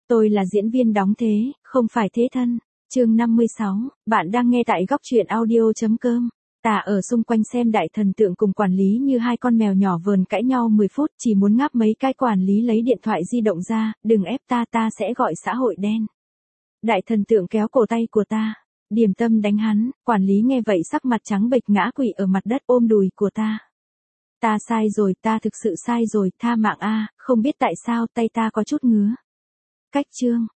Tôi là diễn viên đóng thế, không phải thế thân. Chương 56, bạn đang nghe tại góc truyện audio.com. Tà ở xung quanh xem đại thần tượng cùng quản lý như hai con mèo nhỏ vờn cãi nhau 10 phút, chỉ muốn ngáp mấy cái. Quản lý lấy điện thoại di động ra, đừng ép ta sẽ gọi xã hội đen. Đại thần tượng kéo cổ tay của ta, điềm tâm đánh hắn. Quản lý nghe vậy sắc mặt trắng bệch ngã quỵ ở mặt đất ôm đùi của ta. Ta sai rồi, ta thực sự sai rồi, tha mạng a. Không biết tại sao tay ta có chút ngứa. Cách chương,